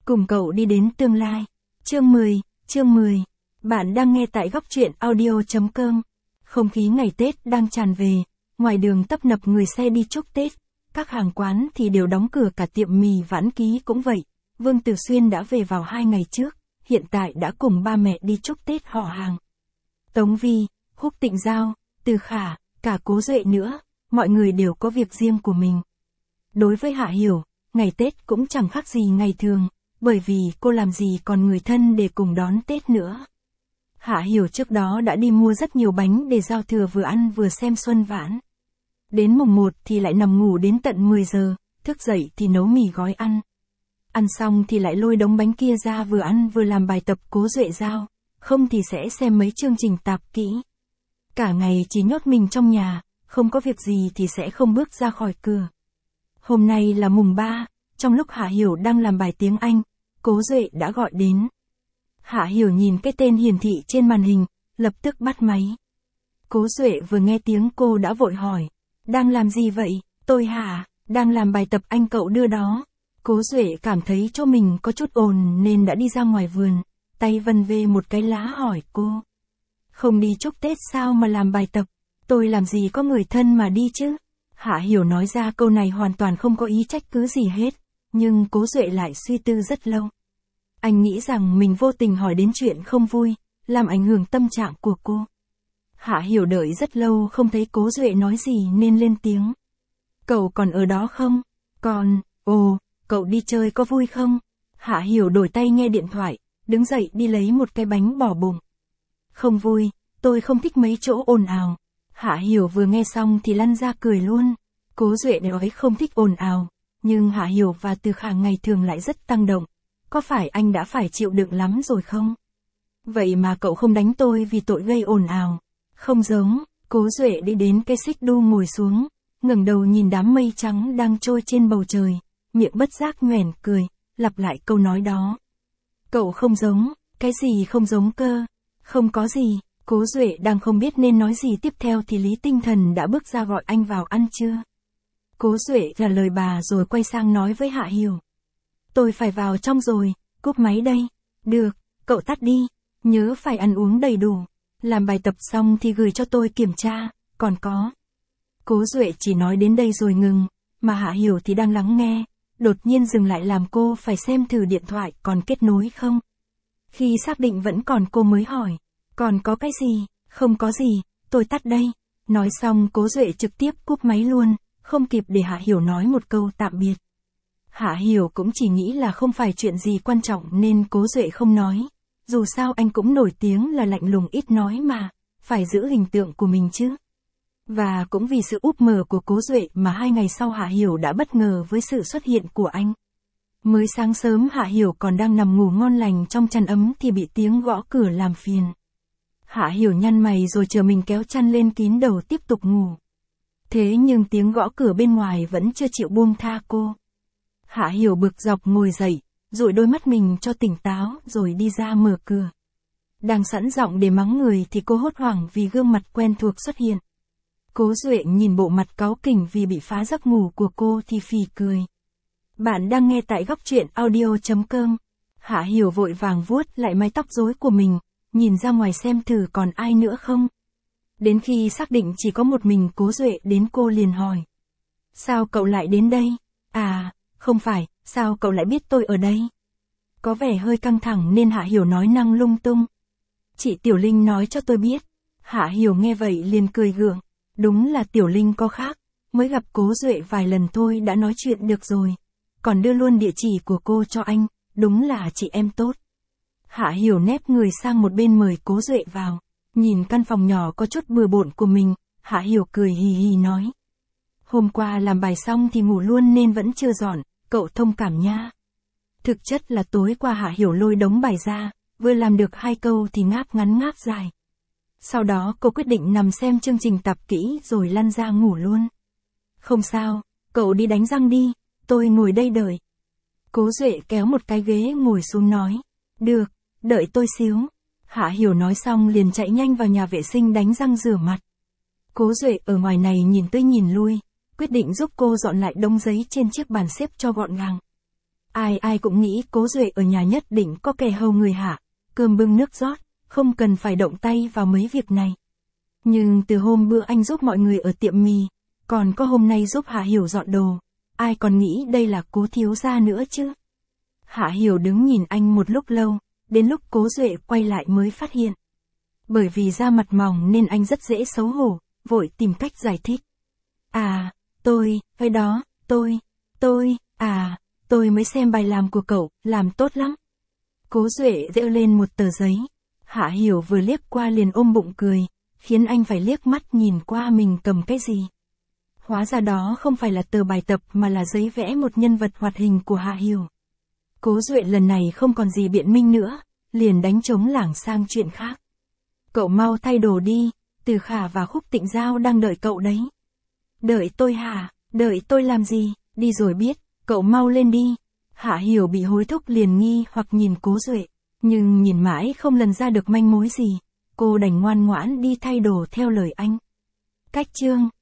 Cùng cậu đi đến tương lai. Chương 10. Bạn đang nghe tại góc truyện audio.com. Không khí ngày Tết đang tràn về, ngoài đường tấp nập người xe đi chúc Tết, các hàng quán thì đều đóng cửa, cả tiệm mì Vãn Ký cũng vậy. Vương Tử Xuyên đã về vào 2 ngày trước, hiện tại đã cùng ba mẹ đi chúc Tết họ hàng. Tống Vi, Húc Tịnh Giao, Từ Khả, cả Cố Duệ nữa, mọi người đều có việc riêng của mình. Đối với Hạ Hiểu, ngày Tết cũng chẳng khác gì ngày thường, bởi vì cô làm gì còn người thân để cùng đón Tết nữa. Hạ Hiểu trước đó đã đi mua rất nhiều bánh để giao thừa vừa ăn vừa xem xuân vãn. Đến mùng 1 thì lại nằm ngủ đến tận 10 giờ, thức dậy thì nấu mì gói ăn. Ăn xong thì lại lôi đống bánh kia ra vừa ăn vừa làm bài tập Cố Duệ giao, không thì sẽ xem mấy chương trình tạp kỹ. Cả ngày chỉ nhốt mình trong nhà, không có việc gì thì sẽ không bước ra khỏi cửa. Hôm nay là mùng 3, trong lúc Hạ Hiểu đang làm bài tiếng Anh, Cố Duệ đã gọi đến. Hạ Hiểu nhìn cái tên hiển thị trên màn hình, lập tức bắt máy. Cố Duệ vừa nghe tiếng cô đã vội hỏi, đang làm gì vậy? Tôi hả, đang làm bài tập anh cậu đưa đó. Cố Duệ cảm thấy chỗ mình có chút ồn nên đã đi ra ngoài vườn, tay vân về một cái lá hỏi cô. Không đi chúc Tết sao mà làm bài tập? Tôi làm gì có người thân mà đi chứ? Hạ Hiểu nói ra câu này hoàn toàn không có ý trách cứ gì hết, nhưng Cố Duệ lại suy tư rất lâu. Anh nghĩ rằng mình vô tình hỏi đến chuyện không vui, làm ảnh hưởng tâm trạng của cô. Hạ Hiểu đợi rất lâu không thấy Cố Duệ nói gì nên lên tiếng. Cậu còn ở đó không? Còn, cậu đi chơi có vui không? Hạ Hiểu đổi tay nghe điện thoại, đứng dậy đi lấy một cái bánh bỏ bụng. Không vui, tôi không thích mấy chỗ ồn ào. Hạ Hiểu vừa nghe xong thì lăn ra cười luôn. Cố Duệ nói không thích ồn ào, nhưng Hạ Hiểu và Từ Khả ngày thường lại rất tăng động. Có phải anh đã phải chịu đựng lắm rồi không? Vậy mà cậu không đánh tôi vì tội gây ồn ào. Không giống. Cố Duệ đi đến cây xích đu ngồi xuống, ngẩng đầu nhìn đám mây trắng đang trôi trên bầu trời, miệng bất giác nhoẻn cười, lặp lại câu nói đó. Cậu không giống, cái gì không giống cơ? Không có gì. Cố Duệ đang không biết nên nói gì tiếp theo thì Lý Tinh Thần đã bước ra gọi anh vào ăn trưa. Cố Duệ trả lời bà rồi quay sang nói với Hạ Hiểu. Tôi phải vào trong rồi, cúp máy đây. Được, cậu tắt đi, nhớ phải ăn uống đầy đủ. Làm bài tập xong thì gửi cho tôi kiểm tra, còn có. Cố Duệ chỉ nói đến đây rồi ngừng, mà Hạ Hiểu thì đang lắng nghe, đột nhiên dừng lại làm cô phải xem thử điện thoại còn kết nối không. Khi xác định vẫn còn cô mới hỏi, còn có cái gì? Không có gì, tôi tắt đây. Nói xong Cố Duệ trực tiếp cúp máy luôn, không kịp để Hạ Hiểu nói một câu tạm biệt. Hạ Hiểu cũng chỉ nghĩ là không phải chuyện gì quan trọng nên Cố Duệ không nói. Dù sao anh cũng nổi tiếng là lạnh lùng ít nói mà, phải giữ hình tượng của mình chứ. Và cũng vì sự úp mở của Cố Duệ mà 2 ngày sau Hạ Hiểu đã bất ngờ với sự xuất hiện của anh. Mới sáng sớm Hạ Hiểu còn đang nằm ngủ ngon lành trong chăn ấm thì bị tiếng gõ cửa làm phiền. Hạ Hiểu nhăn mày rồi chờ mình kéo chăn lên kín đầu tiếp tục ngủ. Thế nhưng tiếng gõ cửa bên ngoài vẫn chưa chịu buông tha cô. Hạ Hiểu bực dọc ngồi dậy, dụi đôi mắt mình cho tỉnh táo rồi đi ra mở cửa. Đang sẵn giọng để mắng người thì cô hốt hoảng vì gương mặt quen thuộc xuất hiện. Cố Duệ nhìn bộ mặt cáu kỉnh vì bị phá giấc ngủ của cô thì phì cười. Bạn đang nghe tại góc truyện audio.com. Hạ Hiểu vội vàng vuốt lại mái tóc rối của mình, nhìn ra ngoài xem thử còn ai nữa không. Đến khi xác định chỉ có một mình Cố Duệ đến cô liền hỏi. Sao cậu lại đến đây? À, không phải, sao cậu lại biết tôi ở đây? Có vẻ hơi căng thẳng nên Hạ Hiểu nói năng lung tung. Chị Tiểu Linh nói cho tôi biết. Hạ Hiểu nghe vậy liền cười gượng. Đúng là Tiểu Linh có khác, mới gặp Cố Duệ vài lần thôi đã nói chuyện được rồi. Còn đưa luôn địa chỉ của cô cho anh, đúng là chị em tốt. Hạ Hiểu nép người sang một bên mời Cố Duệ vào. Nhìn căn phòng nhỏ có chút bừa bộn của mình, Hạ Hiểu cười hì hì nói. Hôm qua làm bài xong thì ngủ luôn nên vẫn chưa dọn, cậu thông cảm nha. Thực chất là tối qua Hạ Hiểu lôi đống bài ra, vừa làm được 2 câu thì ngáp ngắn ngáp dài. Sau đó cô quyết định nằm xem chương trình tạp kỹ rồi lăn ra ngủ luôn. Không sao, cậu đi đánh răng đi, tôi ngồi đây đợi. Cố Duệ kéo một cái ghế ngồi xuống nói. Được, đợi tôi xíu. Hạ Hiểu nói xong liền chạy nhanh vào nhà vệ sinh đánh răng rửa mặt. Cố Duệ ở ngoài này nhìn tới nhìn lui, quyết định giúp cô dọn lại đống giấy trên chiếc bàn xếp cho gọn gàng. Ai ai cũng nghĩ Cố Duệ ở nhà nhất định có kẻ hầu người hạ, cơm bưng nước rót, không cần phải động tay vào mấy việc này. Nhưng từ hôm bữa anh giúp mọi người ở tiệm mì, còn có hôm nay giúp Hạ Hiểu dọn đồ, ai còn nghĩ đây là Cố thiếu gia nữa chứ. Hạ Hiểu đứng nhìn anh một lúc lâu, đến lúc Cố Duệ quay lại mới phát hiện. Bởi vì da mặt mỏng nên anh rất dễ xấu hổ, vội tìm cách giải thích. À, cái đó, tôi mới xem bài làm của cậu, làm tốt lắm. Cố Duệ giơ lên một tờ giấy. Hạ Hiểu vừa liếc qua liền ôm bụng cười, khiến anh phải liếc mắt nhìn qua mình cầm cái gì. Hóa ra đó không phải là tờ bài tập mà là giấy vẽ một nhân vật hoạt hình của Hạ Hiểu. Cố Duệ lần này không còn gì biện minh nữa, liền đánh trống lảng sang chuyện khác. Cậu mau thay đồ đi, Từ Khả và Khúc Tịnh Giao đang đợi cậu đấy. Đợi tôi hả? Đợi tôi làm gì? Đi rồi biết, cậu mau lên đi. Hạ Hiểu bị hối thúc liền nghi hoặc nhìn Cố Duệ, nhưng nhìn mãi không lần ra được manh mối gì. Cô đành ngoan ngoãn đi thay đồ theo lời anh. Cách chương